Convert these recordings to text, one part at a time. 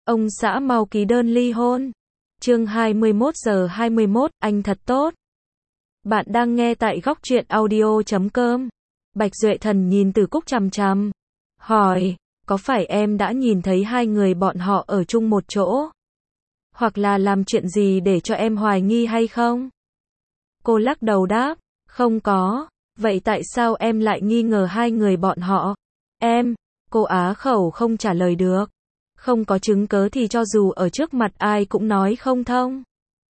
Ông xã mau ký đơn ly hôn. Chương 21:21, anh thật tốt. Bạn đang nghe tại góc truyện audio.com. Bạch Duệ Thần nhìn Từ Cúc chằm chằm, hỏi, có phải em đã nhìn thấy hai người bọn họ ở chung một chỗ? Hoặc là làm chuyện gì để cho em hoài nghi hay không? Cô lắc đầu đáp, không có. Vậy tại sao em lại nghi ngờ hai người bọn họ? Cô á khẩu không trả lời được. Không có chứng cớ thì cho dù ở trước mặt ai cũng nói không thông.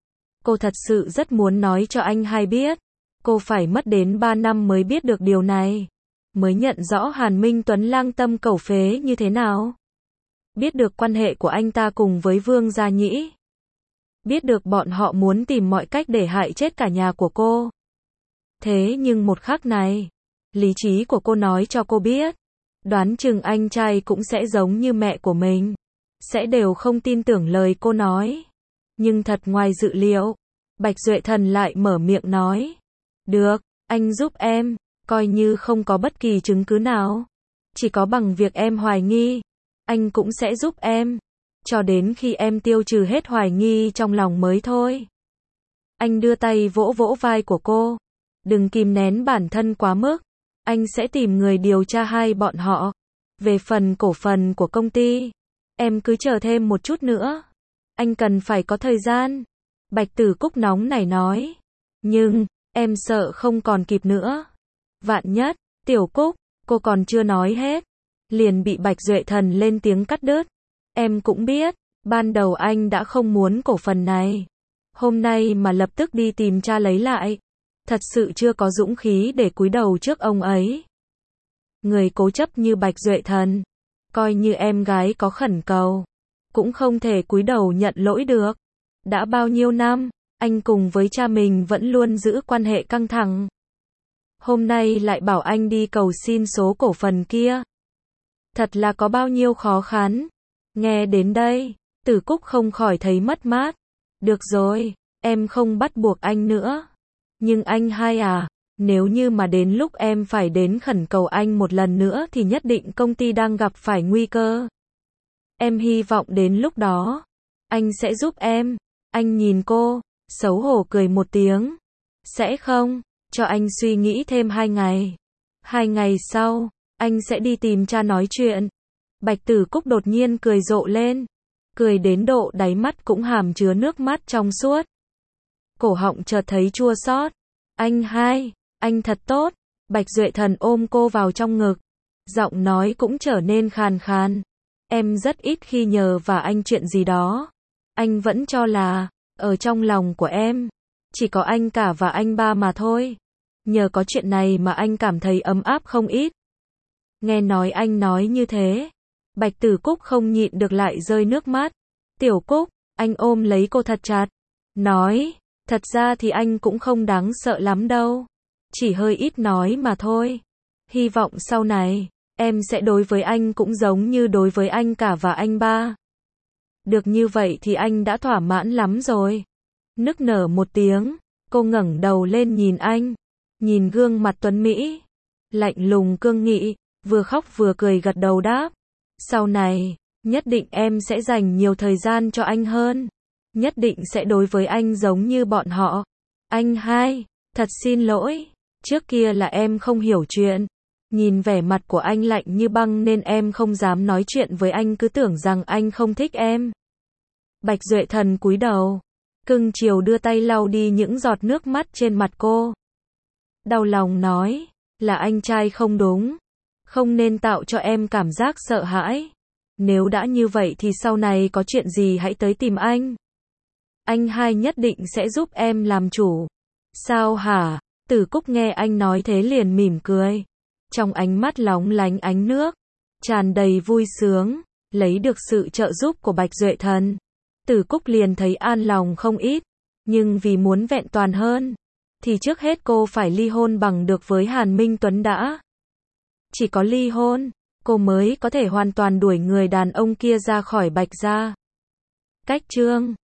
Cô thật sự rất muốn nói cho anh hai biết. Cô phải mất đến 3 năm mới biết được điều này. Mới nhận rõ Hàn Minh Tuấn lang tâm cầu phế như thế nào. Biết được quan hệ của anh ta cùng với Vương Gia Nhĩ. Biết được bọn họ muốn tìm mọi cách để hại chết cả nhà của cô. Thế nhưng một khắc này, lý trí của cô nói cho cô biết, đoán chừng anh trai cũng sẽ giống như mẹ của mình, sẽ đều không tin tưởng lời cô nói. Nhưng thật ngoài dự liệu, Bạch Duệ Thần lại mở miệng nói, được, anh giúp em, coi như không có bất kỳ chứng cứ nào, chỉ có bằng việc em hoài nghi, anh cũng sẽ giúp em, cho đến khi em tiêu trừ hết hoài nghi trong lòng mới thôi. Anh đưa tay vỗ vỗ vai của cô, đừng kìm nén bản thân quá mức, anh sẽ tìm người điều tra hai bọn họ. Về phần cổ phần của công ty, em cứ chờ thêm một chút nữa, anh cần phải có thời gian. Bạch Tử Cúc nóng nảy nói, nhưng, em sợ không còn kịp nữa. Vạn nhất, Tiểu Cúc, cô còn chưa nói hết, liền bị Bạch Duệ Thần lên tiếng cắt đứt. Em cũng biết, ban đầu anh đã không muốn cổ phần này. Hôm nay mà lập tức đi tìm cha lấy lại, thật sự chưa có dũng khí để cúi đầu trước ông ấy. Người cố chấp như Bạch Duệ Thần, coi như em gái có khẩn cầu, cũng không thể cúi đầu nhận lỗi được. Đã bao nhiêu năm, anh cùng với cha mình vẫn luôn giữ quan hệ căng thẳng. Hôm nay lại bảo anh đi cầu xin số cổ phần kia. Thật là có bao nhiêu khó khăn. Nghe đến đây, Tử Cúc không khỏi thấy mất mát. Được rồi, em không bắt buộc anh nữa. Nhưng anh hai à, nếu như mà đến lúc em phải đến khẩn cầu anh một lần nữa thì nhất định công ty đang gặp phải nguy cơ. Em hy vọng đến lúc đó, anh sẽ giúp em. Anh nhìn cô, xấu hổ cười một tiếng. Sẽ không, cho anh suy nghĩ thêm 2 ngày. 2 ngày sau, anh sẽ đi tìm cha nói chuyện. Bạch Tử Cúc đột nhiên cười rộ lên. Cười đến độ đáy mắt cũng hàm chứa nước mắt trong suốt. Cổ họng chợt thấy chua xót. Anh hai, anh thật tốt. Bạch Duệ Thần ôm cô vào trong ngực. Giọng nói cũng trở nên khàn khàn. Em rất ít khi nhờ và anh chuyện gì đó. Anh vẫn cho là, ở trong lòng của em, chỉ có anh cả và anh ba mà thôi. Nhờ có chuyện này mà anh cảm thấy ấm áp không ít. Nghe nói anh nói như thế, Bạch Tử Cúc không nhịn được lại rơi nước mắt. Tiểu Cúc, anh ôm lấy cô thật chặt. Nói, thật ra thì anh cũng không đáng sợ lắm đâu. Chỉ hơi ít nói mà thôi. Hy vọng sau này, em sẽ đối với anh cũng giống như đối với anh cả và anh ba. Được như vậy thì anh đã thỏa mãn lắm rồi. Nức nở một tiếng, cô ngẩng đầu lên nhìn anh. Nhìn gương mặt tuấn Mỹ, lạnh lùng cương nghị, vừa khóc vừa cười gật đầu đáp. Sau này, nhất định em sẽ dành nhiều thời gian cho anh hơn. Nhất định sẽ đối với anh giống như bọn họ. Anh hai, thật xin lỗi. Trước kia là em không hiểu chuyện. Nhìn vẻ mặt của anh lạnh như băng nên em không dám nói chuyện với anh, cứ tưởng rằng anh không thích em. Bạch Duệ Thần cúi đầu, cưng chiều đưa tay lau đi những giọt nước mắt trên mặt cô. Đau lòng nói, là anh trai không đúng. Không nên tạo cho em cảm giác sợ hãi. Nếu đã như vậy thì sau này có chuyện gì hãy tới tìm anh. Anh hai nhất định sẽ giúp em làm chủ. Sao hả? Tử Cúc nghe anh nói thế liền mỉm cười. Trong ánh mắt lóng lánh ánh nước, tràn đầy vui sướng, lấy được sự trợ giúp của Bạch Duệ Thần. Tử Cúc liền thấy an lòng không ít, nhưng vì muốn vẹn toàn hơn, thì trước hết cô phải ly hôn bằng được với Hàn Minh Tuấn đã. Chỉ có ly hôn, cô mới có thể hoàn toàn đuổi người đàn ông kia ra khỏi Bạch gia. Cách chương